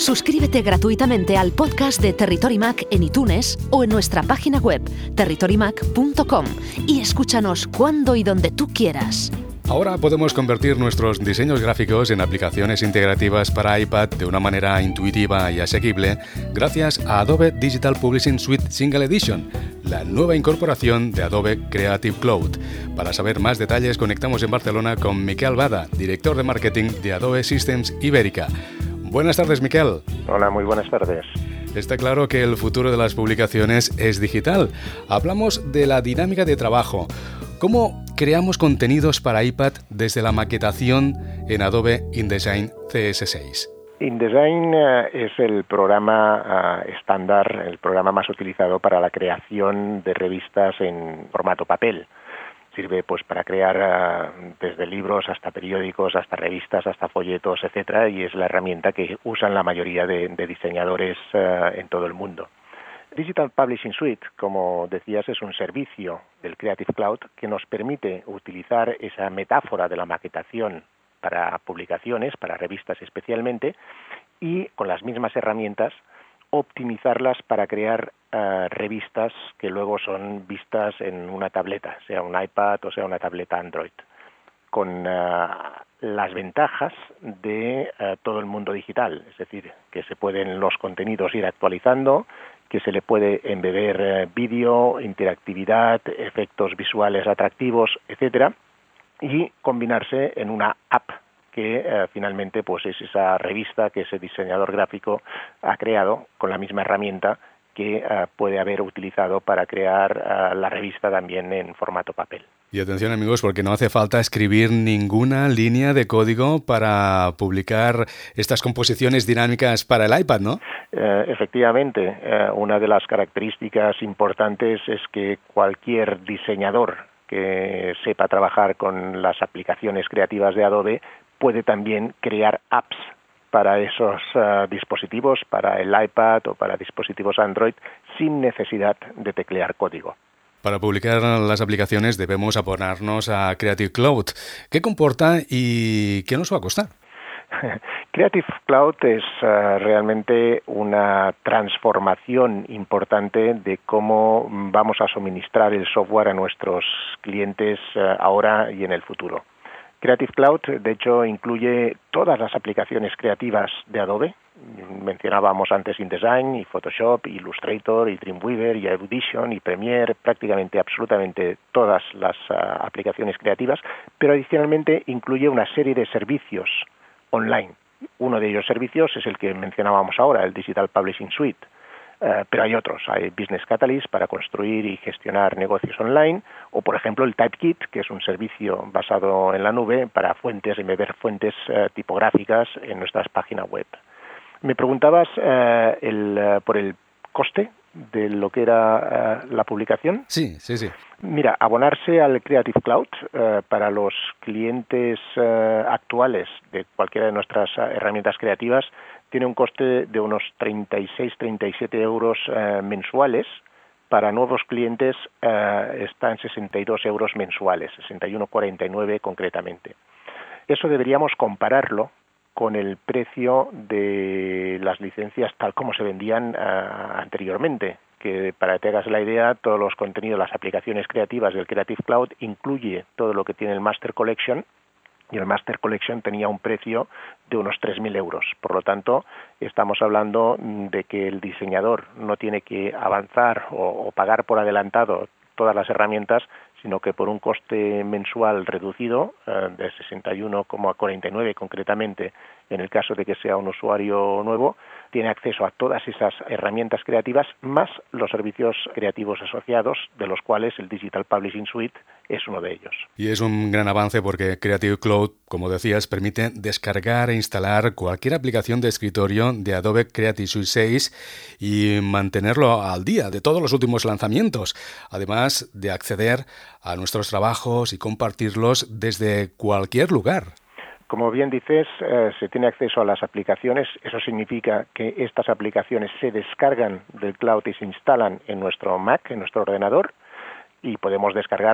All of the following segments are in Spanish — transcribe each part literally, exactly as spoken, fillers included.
Suscríbete gratuitamente al podcast de Territory Mac en iTunes o en nuestra página web territory mac punto com y escúchanos cuando y donde tú quieras. Ahora podemos convertir nuestros diseños gráficos en aplicaciones integrativas para iPad de una manera intuitiva y asequible gracias a Adobe Digital Publishing Suite Single Edition, la nueva incorporación de Adobe Creative Cloud. Para saber más detalles, conectamos en Barcelona con Miquel Bada, director de marketing de Adobe Systems Ibérica. Buenas tardes, Miquel. Hola, muy buenas tardes. Está claro que el futuro de las publicaciones es digital. Hablamos de la dinámica de trabajo. ¿Cómo creamos contenidos para iPad desde la maquetación en Adobe InDesign C S seis? InDesign uh, es el programa uh, estándar, el programa más utilizado para la creación de revistas en formato papel. Sirve pues para crear uh, desde libros hasta periódicos, hasta revistas, hasta folletos, etcétera, y es la herramienta que usan la mayoría de, de diseñadores uh, en todo el mundo. Digital Publishing Suite, como decías, es un servicio del Creative Cloud que nos permite utilizar esa metáfora de la maquetación para publicaciones, para revistas especialmente, y con las mismas herramientas optimizarlas para crear uh, revistas que luego son vistas en una tableta, sea un iPad o sea una tableta Android, con uh, las ventajas de uh, todo el mundo digital, es decir, que se pueden los contenidos ir actualizando, que se le puede embeber uh, vídeo, interactividad, efectos visuales atractivos, etcétera, y combinarse en una app que eh, finalmente pues es esa revista que ese diseñador gráfico ha creado con la misma herramienta que eh, puede haber utilizado para crear eh, la revista también en formato papel. Y atención, amigos, porque no hace falta escribir ninguna línea de código para publicar estas composiciones dinámicas para el iPad, ¿no? Eh, efectivamente, eh, una de las características importantes es que cualquier diseñador que sepa trabajar con las aplicaciones creativas de Adobe puede también crear apps para esos uh, dispositivos, para el iPad o para dispositivos Android, sin necesidad de teclear código. Para publicar las aplicaciones debemos abonarnos a Creative Cloud. ¿Qué comporta y qué nos va a costar? Creative Cloud es uh, realmente una transformación importante de cómo vamos a suministrar el software a nuestros clientes uh, ahora y en el futuro. Creative Cloud, de hecho, incluye todas las aplicaciones creativas de Adobe. Mencionábamos antes InDesign, y Photoshop, y Illustrator, y Dreamweaver, y Audition, y Premiere, prácticamente absolutamente todas las uh, aplicaciones creativas, pero adicionalmente incluye una serie de servicios online. Uno de ellos servicios es el que mencionábamos ahora, el Digital Publishing Suite. Uh, pero hay otros, hay Business Catalyst para construir y gestionar negocios online, o por ejemplo el Typekit, que es un servicio basado en la nube para fuentes, embeber fuentes uh, tipográficas en nuestras páginas web. Me preguntabas uh, el, uh, por el coste de lo que era uh, la publicación. Sí, sí, sí. Mira, abonarse al Creative Cloud uh, para los clientes uh, actuales de cualquiera de nuestras uh, herramientas creativas tiene un coste de unos treinta y seis a treinta y siete euros uh, mensuales. Para nuevos clientes uh, está en sesenta y dos euros mensuales, sesenta y uno cuarenta y nueve concretamente. Eso deberíamos compararlo con el precio de las licencias tal como se vendían uh, anteriormente, que para que te hagas la idea, todos los contenidos, las aplicaciones creativas del Creative Cloud incluye todo lo que tiene el Master Collection, y el Master Collection tenía un precio de unos tres mil euros. Por lo tanto, estamos hablando de que el diseñador no tiene que avanzar o, o pagar por adelantado todas las herramientas, sino que por un coste mensual reducido, eh, de sesenta y uno cuarenta y nueve concretamente, en el caso de que sea un usuario nuevo, tiene acceso a todas esas herramientas creativas, más los servicios creativos asociados, de los cuales el Digital Publishing Suite es uno de ellos. Y es un gran avance porque Creative Cloud, como decías, permite descargar e instalar cualquier aplicación de escritorio de Adobe Creative Suite seis y mantenerlo al día de todos los últimos lanzamientos, además de acceder a nuestros trabajos y compartirlos desde cualquier lugar. Como bien dices, eh, se tiene acceso a las aplicaciones. Eso significa que estas aplicaciones se descargan del cloud y se instalan en nuestro Mac, en nuestro ordenador, y podemos descargar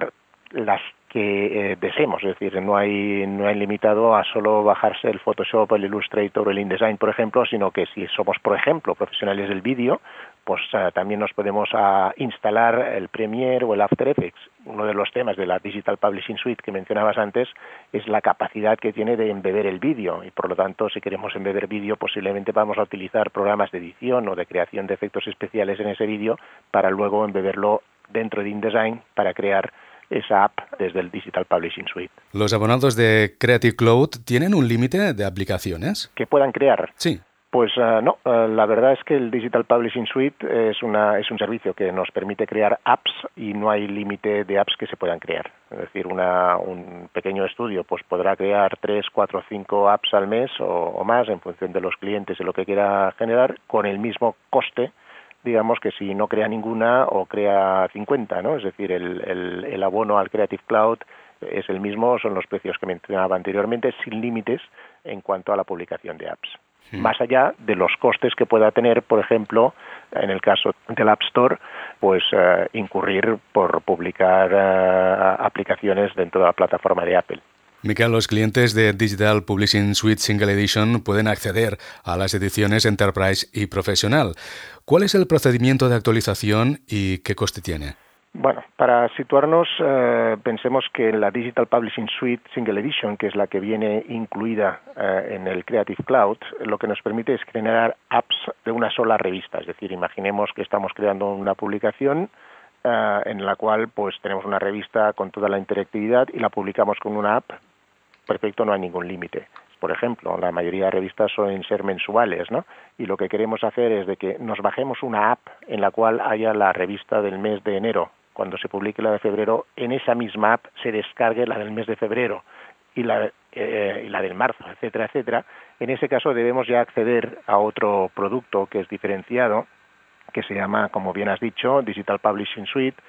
las que eh, deseemos, es decir, no hay no hay limitado a solo bajarse el Photoshop, el Illustrator o el InDesign, por ejemplo, sino que si somos, por ejemplo, profesionales del vídeo, pues uh, también nos podemos uh, instalar el Premiere o el After Effects. Uno de los temas de la Digital Publishing Suite que mencionabas antes es la capacidad que tiene de embeber el vídeo, y por lo tanto, si queremos embeber vídeo, posiblemente vamos a utilizar programas de edición o de creación de efectos especiales en ese vídeo para luego embeberlo dentro de InDesign para crear esa app desde el Digital Publishing Suite. ¿Los abonados de Creative Cloud tienen un límite de aplicaciones? ¿Que puedan crear? Sí. Pues uh, no, uh, la verdad es que el Digital Publishing Suite es, una, es un servicio que nos permite crear apps y no hay límite de apps que se puedan crear. Es decir, una, un pequeño estudio pues podrá crear tres, cuatro, cinco apps al mes o, o más en función de los clientes y lo que quiera generar, con el mismo coste, digamos, que si no crea ninguna o crea cincuenta, ¿no? Es decir, el, el, el abono al Creative Cloud es el mismo, son los precios que mencionaba anteriormente, sin límites en cuanto a la publicación de apps. Sí. Más allá de los costes que pueda tener, por ejemplo, en el caso del App Store, pues uh, incurrir por publicar uh, aplicaciones dentro de la plataforma de Apple. Miquel, los clientes de Digital Publishing Suite Single Edition pueden acceder a las ediciones Enterprise y Professional. ¿Cuál es el procedimiento de actualización y qué coste tiene? Bueno, para situarnos, eh, pensemos que la Digital Publishing Suite Single Edition, que es la que viene incluida eh, en el Creative Cloud, lo que nos permite es generar apps de una sola revista. Es decir, imaginemos que estamos creando una publicación eh, en la cual pues tenemos una revista con toda la interactividad y la publicamos con una app. Perfecto, no hay ningún límite. Por ejemplo, la mayoría de revistas suelen ser mensuales, ¿no? Y lo que queremos hacer es de que nos bajemos una app en la cual haya la revista del mes de enero. Cuando se publique la de febrero, en esa misma app se descargue la del mes de febrero y la, eh, y la del marzo, etcétera, etcétera. En ese caso debemos ya acceder a otro producto que es diferenciado, que se llama, como bien has dicho, Digital Publishing Suite,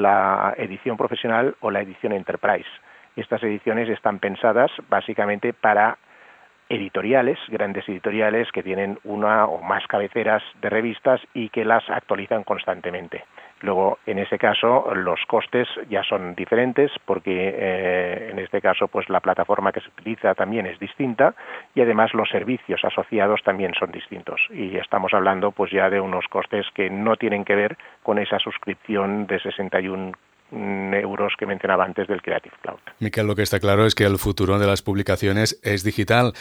la edición profesional o la edición Enterprise. Estas ediciones están pensadas básicamente para editoriales, grandes editoriales que tienen una o más cabeceras de revistas y que las actualizan constantemente. Luego, en ese caso, los costes ya son diferentes porque eh, en este caso pues la plataforma que se utiliza también es distinta y además los servicios asociados también son distintos. Y estamos hablando pues ya de unos costes que no tienen que ver con esa suscripción de sesenta y uno euros que mencionaba antes del Creative Cloud. Miquel, lo que está claro es que el futuro de las publicaciones es digital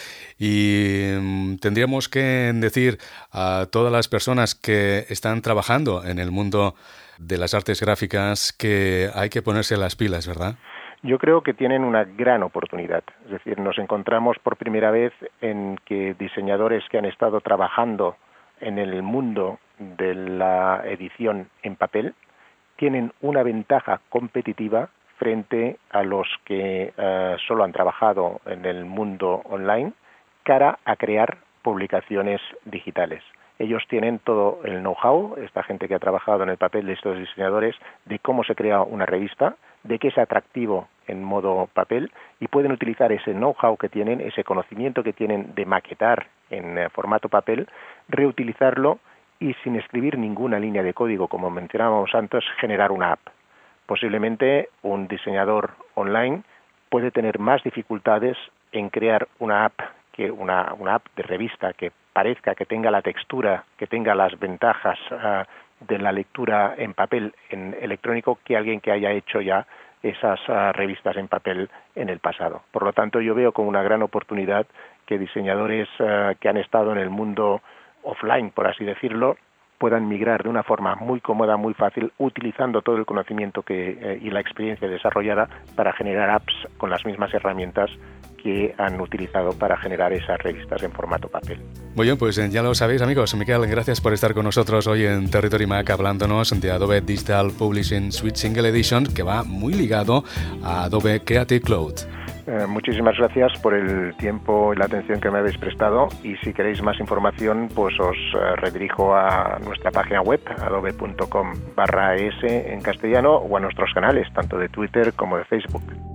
y um, tendríamos que decir a todas las personas que están trabajando en el mundo de las artes gráficas que hay que ponerse las pilas, ¿verdad? Yo creo que tienen una gran oportunidad. Es decir, nos encontramos por primera vez en que diseñadores que han estado trabajando en el mundo de la edición en papel tienen una ventaja competitiva frente a los que uh, solo han trabajado en el mundo online cara a crear publicaciones digitales. Ellos tienen todo el know-how, esta gente que ha trabajado en el papel de estos diseñadores, de cómo se crea una revista, de qué es atractivo en modo papel, y pueden utilizar ese know-how que tienen, ese conocimiento que tienen de maquetar en uh, formato papel, reutilizarlo y sin escribir ninguna línea de código, como mencionábamos antes, generar una app. Posiblemente un diseñador online puede tener más dificultades en crear una app que una, una app de revista que parezca, que tenga la textura, que tenga las ventajas uh, de la lectura en papel, en electrónico, que alguien que haya hecho ya esas uh, revistas en papel en el pasado. Por lo tanto, yo veo como una gran oportunidad que diseñadores uh, que han estado en el mundo offline, por así decirlo, puedan migrar de una forma muy cómoda, muy fácil, utilizando todo el conocimiento que, eh, y la experiencia desarrollada para generar apps con las mismas herramientas que han utilizado para generar esas revistas en formato papel. Muy bien, pues ya lo sabéis, amigos. Miquel, gracias por estar con nosotros hoy en Territory Mac hablándonos de Adobe Digital Publishing Suite Single Edition, que va muy ligado a Adobe Creative Cloud. Eh, muchísimas gracias por el tiempo y la atención que me habéis prestado, y si queréis más información pues os eh, redirijo a nuestra página web adobe punto com barra es en castellano o a nuestros canales tanto de Twitter como de Facebook.